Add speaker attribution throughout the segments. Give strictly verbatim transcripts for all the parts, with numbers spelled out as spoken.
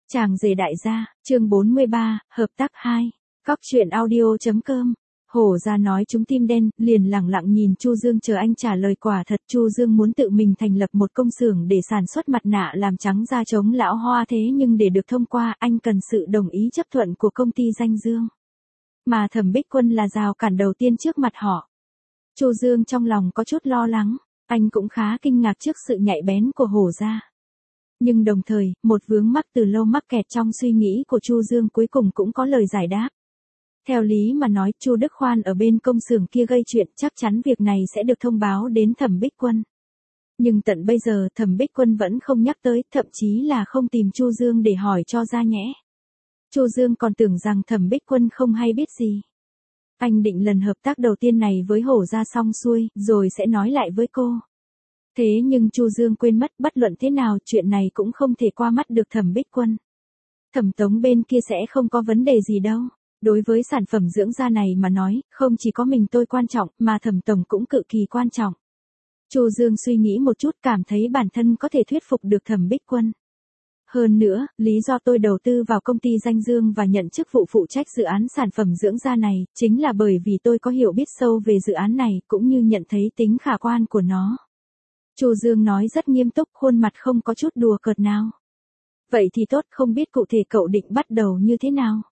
Speaker 1: Chàng rể đại gia, chương bốn mươi ba, hợp tác hai. Cóc truyện audio.com. Hổ ra nói chúng tim đen, liền lẳng lặng nhìn Chu Dương chờ anh trả lời. Quả thật Chu Dương muốn tự mình thành lập một công xưởng để sản xuất mặt nạ làm trắng da chống lão hoa, thế nhưng để được thông qua, anh cần sự đồng ý chấp thuận của công ty danh Dương. Mà Thẩm Bích Quân là rào cản đầu tiên trước mặt họ. Chu Dương trong lòng có chút lo lắng, anh cũng khá kinh ngạc trước sự nhạy bén của Hổ ra. Nhưng đồng thời, một vướng mắc từ lâu mắc kẹt trong suy nghĩ của Chu Dương cuối cùng cũng có lời giải đáp. Theo lý mà nói, Chu Đức Khoan ở bên công xưởng kia gây chuyện, chắc chắn việc này sẽ được thông báo đến Thẩm Bích Quân. Nhưng tận bây giờ Thẩm Bích Quân vẫn không nhắc tới, thậm chí là không tìm Chu Dương để hỏi cho ra nhẽ. Chu Dương còn tưởng rằng Thẩm Bích Quân không hay biết gì. Anh định lần hợp tác đầu tiên này với Hổ ra xong xuôi, rồi sẽ nói lại với cô. Thế nhưng Chu Dương quên mất, bất luận thế nào chuyện này cũng không thể qua mắt được Thẩm Bích Quân. Thẩm Tống bên kia sẽ không có vấn đề gì đâu. Đối với sản phẩm dưỡng da này mà nói, không chỉ có mình tôi quan trọng, mà Thẩm Tổng cũng cực kỳ quan trọng. Chu Dương suy nghĩ một chút, cảm thấy bản thân có thể thuyết phục được Thẩm Bích Quân. Hơn nữa, lý do tôi đầu tư vào công ty danh Dương và nhận chức vụ phụ trách dự án sản phẩm dưỡng da này, chính là bởi vì tôi có hiểu biết sâu về dự án này, cũng như nhận thấy tính khả quan của nó. Chu Dương nói rất nghiêm túc, khuôn mặt không có chút đùa cợt nào. Vậy thì tốt, không biết cụ thể cậu định bắt đầu như thế nào?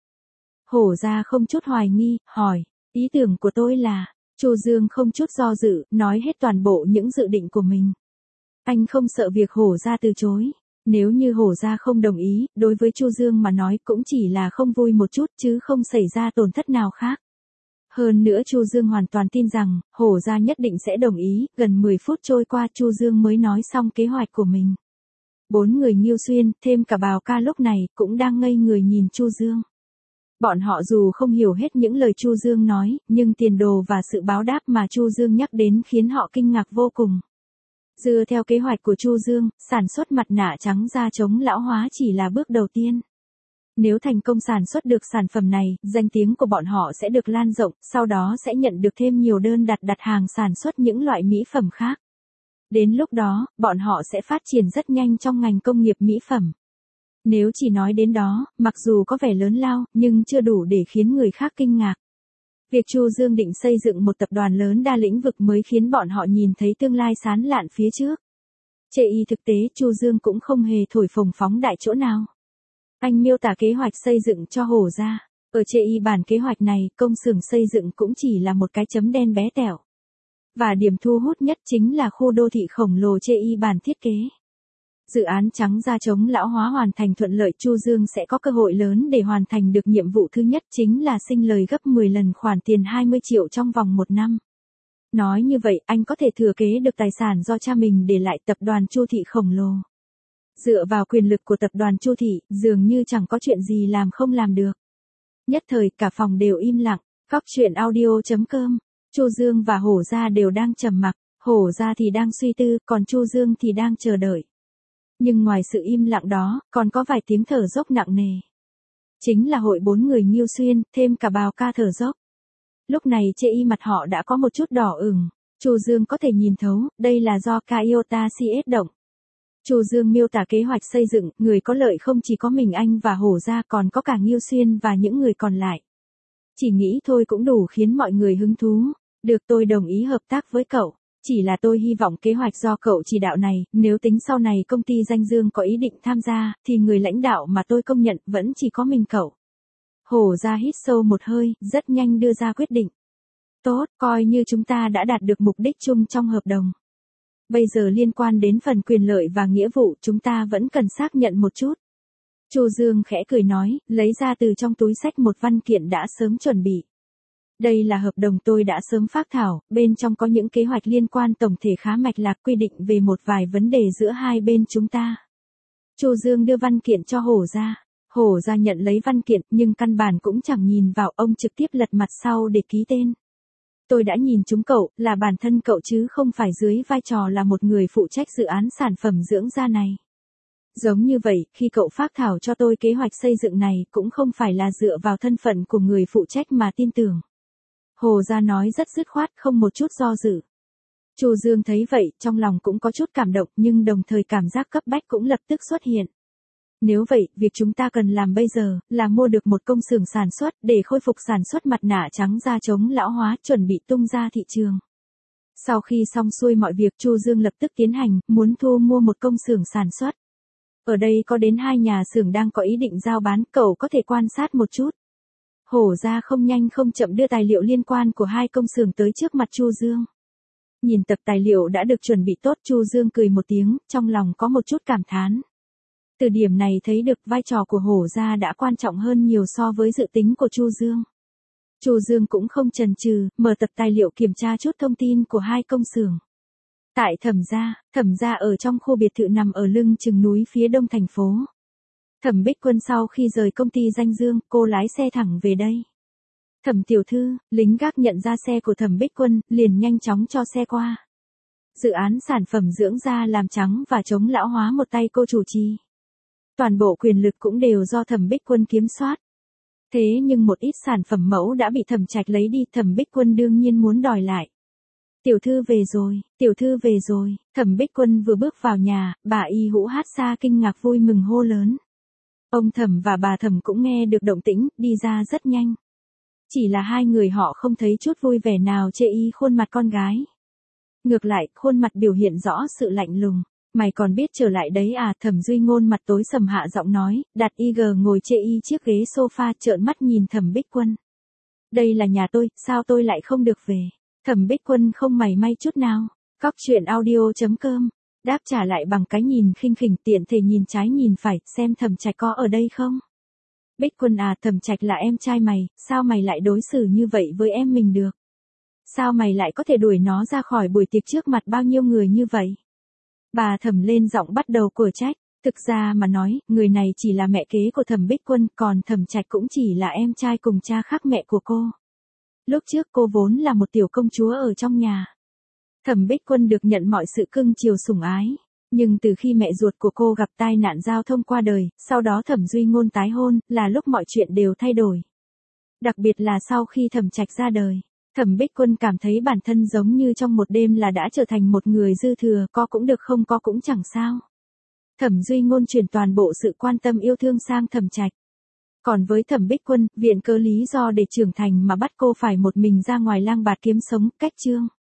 Speaker 1: Hổ ra không chút hoài nghi, hỏi, ý tưởng của tôi là, Chu Dương không chút do dự, nói hết toàn bộ những dự định của mình. Anh không sợ việc Hổ ra từ chối. Nếu như Hổ ra không đồng ý, đối với Chu Dương mà nói cũng chỉ là không vui một chút chứ không xảy ra tổn thất nào khác. Hơn nữa Chu Dương hoàn toàn tin rằng, Hổ ra nhất định sẽ đồng ý. Gần mười phút trôi qua Chu Dương mới nói xong kế hoạch của mình. Bốn người Nghiêu Xuyên, thêm cả Bào Ca lúc này, cũng đang ngây người nhìn Chu Dương. Bọn họ dù không hiểu hết những lời Chu Dương nói, nhưng tiền đồ và sự báo đáp mà Chu Dương nhắc đến khiến họ kinh ngạc vô cùng. Dựa theo kế hoạch của Chu Dương, sản xuất mặt nạ trắng da chống lão hóa chỉ là bước đầu tiên. Nếu thành công sản xuất được sản phẩm này, danh tiếng của bọn họ sẽ được lan rộng, sau đó sẽ nhận được thêm nhiều đơn đặt đặt hàng sản xuất những loại mỹ phẩm khác. Đến lúc đó, bọn họ sẽ phát triển rất nhanh trong ngành công nghiệp mỹ phẩm. Nếu chỉ nói đến đó, mặc dù có vẻ lớn lao, nhưng chưa đủ để khiến người khác kinh ngạc. Việc Chu Dương định xây dựng một tập đoàn lớn đa lĩnh vực mới khiến bọn họ nhìn thấy tương lai sáng lạn phía trước. Chê y thực tế, Chu Dương cũng không hề thổi phồng phóng đại chỗ nào. Anh miêu tả kế hoạch xây dựng cho Hổ ra. Ở chê y bản kế hoạch này, công xưởng xây dựng cũng chỉ là một cái chấm đen bé tẹo. Và điểm thu hút nhất chính là khu đô thị khổng lồ chê y bản thiết kế. Dự án trắng da chống lão hóa hoàn thành thuận lợi, Chu Dương sẽ có cơ hội lớn để hoàn thành được nhiệm vụ thứ nhất, chính là sinh lời gấp mười lần khoản tiền hai mươi triệu trong vòng một năm. Nói như vậy, anh có thể thừa kế được tài sản do cha mình để lại, tập đoàn Chu Thị khổng lồ. Dựa vào quyền lực của tập đoàn Chu Thị, dường như chẳng có chuyện gì làm không làm được. Nhất thời, cả phòng đều im lặng. Cóc truyện audio.com. Chu Dương và Hổ ra đều đang trầm mặc, Hổ ra thì đang suy tư, còn Chu Dương thì đang chờ đợi. Nhưng ngoài sự im lặng đó, còn có vài tiếng thở dốc nặng nề. Chính là hội bốn người Nghiêu Xuyên, thêm cả Bào Ca thở dốc. Lúc này chê y mặt họ đã có một chút đỏ ửng. Chu Dương có thể nhìn thấu, đây là do Kaiota xê ét động. Chu Dương miêu tả kế hoạch xây dựng, người có lợi không chỉ có mình anh và Hổ ra, còn có cả Nghiêu Xuyên và những người còn lại. Chỉ nghĩ thôi cũng đủ khiến mọi người hứng thú. Được, tôi đồng ý hợp tác với cậu. Chỉ là tôi hy vọng kế hoạch do cậu chỉ đạo này, nếu tính sau này công ty danh Dương có ý định tham gia, thì người lãnh đạo mà tôi công nhận vẫn chỉ có mình cậu. Hổ ra hít sâu một hơi, rất nhanh đưa ra quyết định. Tốt, coi như chúng ta đã đạt được mục đích chung trong hợp đồng. Bây giờ liên quan đến phần quyền lợi và nghĩa vụ, chúng ta vẫn cần xác nhận một chút. Chu Dương khẽ cười nói, lấy ra từ trong túi xách một văn kiện đã sớm chuẩn bị. Đây là hợp đồng tôi đã sớm phác thảo, bên trong có những kế hoạch liên quan tổng thể khá mạch lạc, quy định về một vài vấn đề giữa hai bên chúng ta. Chu Dương đưa văn kiện cho Hổ ra. Hổ ra nhận lấy văn kiện, nhưng căn bản cũng chẳng nhìn vào, ông trực tiếp lật mặt sau để ký tên. Tôi đã nhìn chúng cậu, là bản thân cậu chứ không phải dưới vai trò là một người phụ trách dự án sản phẩm dưỡng da này. Giống như vậy, khi cậu phác thảo cho tôi kế hoạch xây dựng này, cũng không phải là dựa vào thân phận của người phụ trách mà tin tưởng. Hổ ra nói rất dứt khoát, không một chút do dự. Chu Dương thấy vậy, trong lòng cũng có chút cảm động, nhưng đồng thời cảm giác cấp bách cũng lập tức xuất hiện. Nếu vậy, việc chúng ta cần làm bây giờ, là mua được một công xưởng sản xuất, để khôi phục sản xuất mặt nạ trắng da chống lão hóa, chuẩn bị tung ra thị trường. Sau khi xong xuôi mọi việc, Chu Dương lập tức tiến hành, muốn thu mua một công xưởng sản xuất. Ở đây có đến hai nhà xưởng đang có ý định giao bán, cậu có thể quan sát một chút. Hổ gia không nhanh không chậm đưa tài liệu liên quan của hai công xưởng tới trước mặt Chu Dương. Nhìn tập tài liệu đã được chuẩn bị tốt, Chu Dương cười một tiếng, trong lòng có một chút cảm thán. Từ điểm này thấy được vai trò của Hổ gia đã quan trọng hơn nhiều so với dự tính của Chu Dương. Chu Dương cũng không chần chừ, mở tập tài liệu kiểm tra chút thông tin của hai công xưởng. Tại Thẩm gia, Thẩm gia ở trong khu biệt thự nằm ở lưng chừng núi phía đông thành phố. Thẩm Bích Quân sau khi rời công ty Danh Dương, cô lái xe thẳng về đây. Thẩm tiểu thư, lính gác nhận ra xe của Thẩm Bích Quân, liền nhanh chóng cho xe qua. Dự án sản phẩm dưỡng da làm trắng và chống lão hóa một tay cô chủ trì. Toàn bộ quyền lực cũng đều do Thẩm Bích Quân kiểm soát. Thế nhưng một ít sản phẩm mẫu đã bị Thẩm Trạch lấy đi, Thẩm Bích Quân đương nhiên muốn đòi lại. Tiểu thư về rồi, tiểu thư về rồi, Thẩm Bích Quân vừa bước vào nhà, bà Y Hũ Hát Sa kinh ngạc vui mừng hô lớn. Ông Thẩm và bà Thẩm cũng nghe được động tĩnh, đi ra rất nhanh. Chỉ là hai người họ không thấy chút vui vẻ nào chê y khuôn mặt con gái. Ngược lại, khuôn mặt biểu hiện rõ sự lạnh lùng. Mày còn biết trở lại đấy à? Thẩm Duy Ngôn mặt tối sầm hạ giọng nói, đặt y gờ ngồi chê y chiếc ghế sofa, trợn mắt nhìn Thẩm Bích Quân. Đây là nhà tôi, sao tôi lại không được về? Thẩm Bích Quân không mảy may chút nào. Cóc truyện audio chấm com đáp trả lại bằng cái nhìn khinh khỉnh, tiện thể nhìn trái nhìn phải, xem Thẩm Trạch có ở đây không. Bích Quân à, Thẩm Trạch là em trai mày, sao mày lại đối xử như vậy với em mình được? Sao mày lại có thể đuổi nó ra khỏi buổi tiệc trước mặt bao nhiêu người như vậy? Bà Thẩm lên giọng bắt đầu của trách. Thực ra mà nói, người này chỉ là mẹ kế của Thẩm Bích Quân, còn Thẩm Trạch cũng chỉ là em trai cùng cha khác mẹ của cô. Lúc trước cô vốn là một tiểu công chúa ở trong nhà. Thẩm Bích Quân được nhận mọi sự cưng chiều sủng ái. Nhưng từ khi mẹ ruột của cô gặp tai nạn giao thông qua đời, sau đó Thẩm Duy Ngôn tái hôn, là lúc mọi chuyện đều thay đổi. Đặc biệt là sau khi Thẩm Trạch ra đời, Thẩm Bích Quân cảm thấy bản thân giống như trong một đêm là đã trở thành một người dư thừa, có cũng được không có cũng chẳng sao. Thẩm Duy Ngôn chuyển toàn bộ sự quan tâm yêu thương sang Thẩm Trạch. Còn với Thẩm Bích Quân, viện cớ lý do để trưởng thành mà bắt cô phải một mình ra ngoài lang bạt kiếm sống, cách chương.